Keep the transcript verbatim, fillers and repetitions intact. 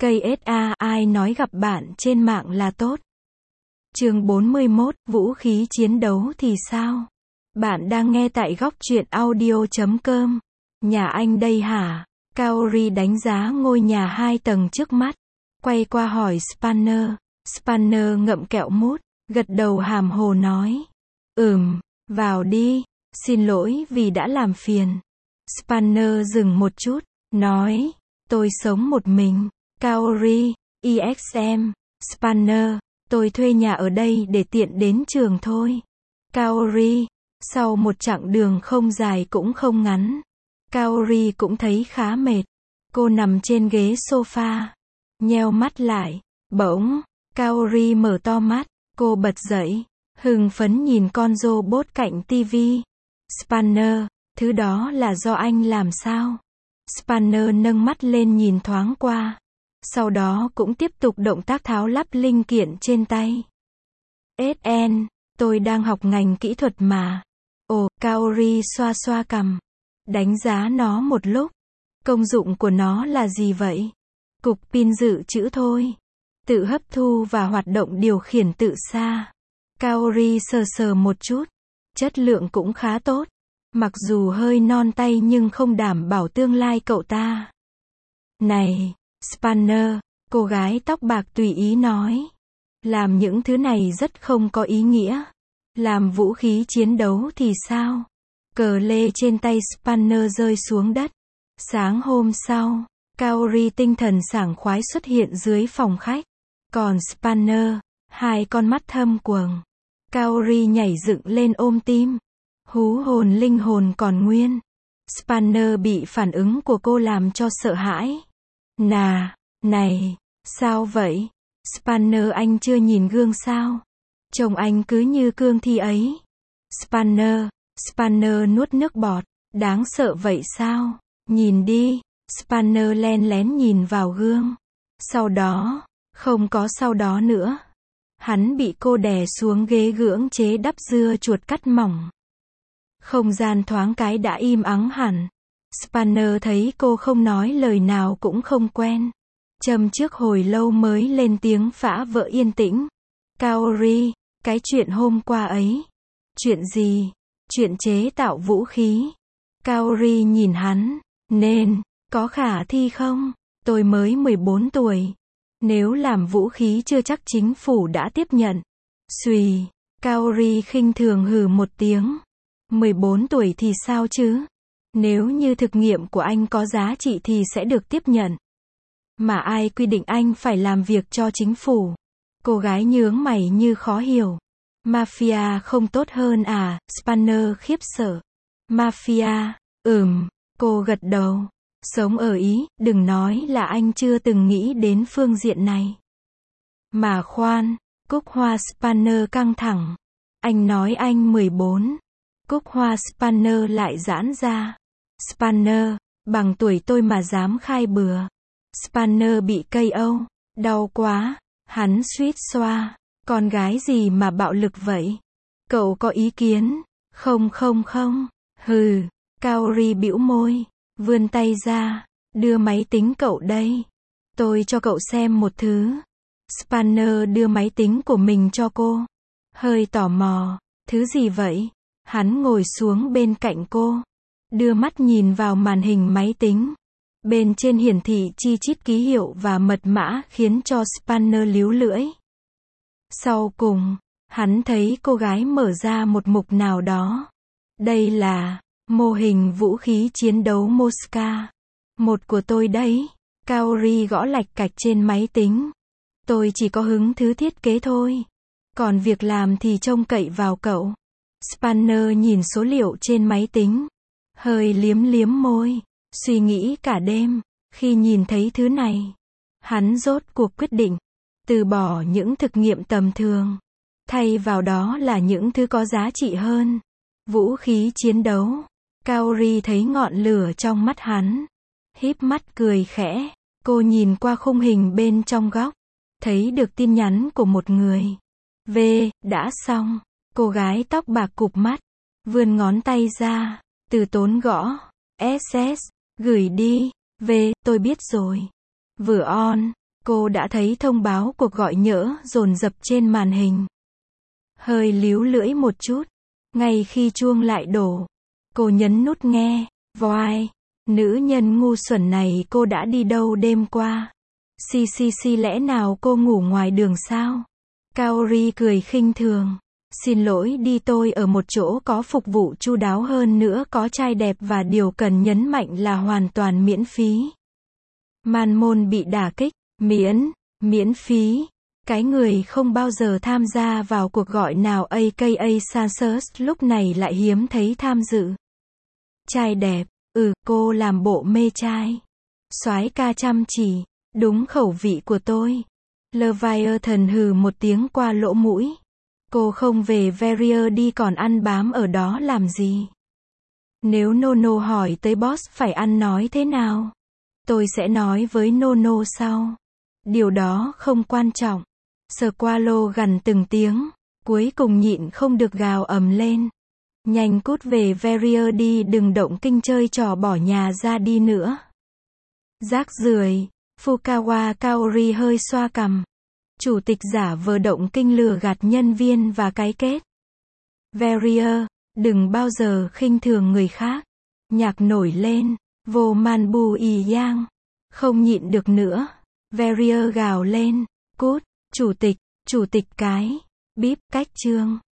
Cây ét a, ai nói gặp bạn trên mạng là tốt? Chương bốn mươi mốt, vũ khí chiến đấu thì sao? Bạn đang nghe tại góc truyện audio chấm com. Nhà anh đây hả? Kaori đánh giá ngôi nhà hai tầng trước mắt. Quay qua hỏi Spanner. Spanner ngậm kẹo mút, gật đầu hàm hồ nói. Ừm, vào đi. Xin lỗi vì đã làm phiền. Spanner dừng một chút, nói. Tôi sống một mình. Kaori, e ích em, Spanner, tôi thuê nhà ở đây để tiện đến trường thôi. Kaori, sau một chặng đường không dài cũng không ngắn, Kaori cũng thấy khá mệt. Cô nằm trên ghế sofa, nheo mắt lại. Bỗng, Kaori mở to mắt, cô bật dậy, hưng phấn nhìn con robot cạnh tivi. Spanner, thứ đó là do anh làm sao? Spanner nâng mắt lên nhìn thoáng qua. Sau đó cũng tiếp tục động tác tháo lắp linh kiện trên tay. ét en, tôi đang học ngành kỹ thuật mà. Ồ, Kaori xoa xoa cằm, đánh giá nó một lúc. Công dụng của nó là gì vậy? Cục pin dự trữ thôi. Tự hấp thu và hoạt động điều khiển từ xa. Kaori sờ sờ một chút. Chất lượng cũng khá tốt. Mặc dù hơi non tay nhưng không đảm bảo tương lai cậu ta. Này, Spanner, cô gái tóc bạc tùy ý nói. Làm những thứ này rất không có ý nghĩa. Làm vũ khí chiến đấu thì sao? Cờ lê trên tay Spanner rơi xuống đất. Sáng hôm sau, Kaori tinh thần sảng khoái xuất hiện dưới phòng khách. Còn Spanner, hai con mắt thâm quầng. Kaori nhảy dựng lên ôm tim. Hú hồn linh hồn còn nguyên. Spanner bị phản ứng của cô làm cho sợ hãi. Nà, này, sao vậy? Spanner, anh chưa nhìn gương sao? Trông anh cứ như cương thi ấy. Spanner, Spanner nuốt nước bọt. Đáng sợ vậy sao? Nhìn đi. Spanner len lén nhìn vào gương. Sau đó, không có sau đó nữa. Hắn bị cô đè xuống ghế gưỡng chế đắp dưa chuột cắt mỏng. Không gian thoáng cái đã im ắng hẳn. Spanner thấy cô không nói lời nào cũng không quen. Châm trước hồi lâu mới lên tiếng phá vỡ yên tĩnh. Kaori, cái chuyện hôm qua ấy. Chuyện gì? Chuyện chế tạo vũ khí. Kaori nhìn hắn. Nên, có khả thi không? Tôi mới mười bốn tuổi. Nếu làm vũ khí chưa chắc chính phủ đã tiếp nhận. Xùy, Kaori khinh thường hừ một tiếng. mười bốn tuổi thì sao chứ? Nếu như thực nghiệm của anh có giá trị thì sẽ được tiếp nhận. Mà ai quy định anh phải làm việc cho chính phủ? Cô gái nhướng mày như khó hiểu. Mafia không tốt hơn à? Spanner khiếp sợ. Mafia, ừm, cô gật đầu. Sống ở Ý, đừng nói là anh chưa từng nghĩ đến phương diện này. Mà khoan, cúc hoa. Spanner căng thẳng. Anh nói anh mười bốn. Cúc hoa. Spanner lại giãn ra. Spanner, bằng tuổi tôi mà dám khai bừa. Spanner bị cây âu. Đau quá. Hắn suýt xoa. Con gái gì mà bạo lực vậy? Cậu có ý kiến? Không không không. Hừ. Kaori bĩu môi. Vươn tay ra. Đưa máy tính cậu đây. Tôi cho cậu xem một thứ. Spanner đưa máy tính của mình cho cô. Hơi tò mò. Thứ gì vậy? Hắn ngồi xuống bên cạnh cô. Đưa mắt nhìn vào màn hình máy tính. Bên trên hiển thị chi chít ký hiệu và mật mã khiến cho Spanner líu lưỡi. Sau cùng, hắn thấy cô gái mở ra một mục nào đó. Đây là mô hình vũ khí chiến đấu Mosca. Một của tôi đấy. Kaori gõ lạch cạch trên máy tính. Tôi chỉ có hứng thứ thiết kế thôi. Còn việc làm thì trông cậy vào cậu. Spanner nhìn số liệu trên máy tính. Hơi liếm liếm môi. Suy nghĩ cả đêm. Khi nhìn thấy thứ này, hắn rốt cuộc quyết định. Từ bỏ những thực nghiệm tầm thường. Thay vào đó là những thứ có giá trị hơn. Vũ khí chiến đấu. Kaori thấy ngọn lửa trong mắt hắn. Híp mắt cười khẽ. Cô nhìn qua khung hình bên trong góc. Thấy được tin nhắn của một người. V, đã xong. Cô gái tóc bạc cụp mắt. Vươn ngón tay ra. Từ tốn gõ. ét ét. Gửi đi. V, tôi biết rồi. Vừa on. Cô đã thấy thông báo cuộc gọi nhỡ dồn dập trên màn hình. Hơi líu lưỡi một chút. Ngay khi chuông lại đổ, cô nhấn nút nghe. Voai, nữ nhân ngu xuẩn này, cô đã đi đâu đêm qua? Xì xì xì, lẽ nào cô ngủ ngoài đường sao? Kaori cười khinh thường. Xin lỗi đi, tôi ở một chỗ có phục vụ chu đáo hơn nữa, có trai đẹp và điều cần nhấn mạnh là hoàn toàn miễn phí. Man-môn bị đả kích. Miễn, miễn phí. Cái người không bao giờ tham gia vào cuộc gọi nào aka Sansus lúc này lại hiếm thấy tham dự. Trai đẹp, ừ, cô làm bộ mê trai. Soái ca chăm chỉ, đúng khẩu vị của tôi. Leviathan hừ một tiếng qua lỗ mũi. Cô không về Varia đi còn ăn bám ở đó làm gì? Nếu Nono hỏi tới boss phải ăn nói thế nào? Tôi sẽ nói với Nono sau. Điều đó không quan trọng. Squalo gằn từng tiếng, cuối cùng nhịn không được gào ầm lên. Nhanh cút về Varia đi, đừng động kinh chơi trò bỏ nhà ra đi nữa. Rác rưởi. Fukawa Kaori hơi xoa cằm. Chủ tịch giả vờ động kinh lừa gạt nhân viên và cái kết. Varia, đừng bao giờ khinh thường người khác. Nhạc nổi lên. Vô man bu y yang. Không nhịn được nữa. Varia gào lên. Cút, chủ tịch, chủ tịch cái. Bíp, cách chương.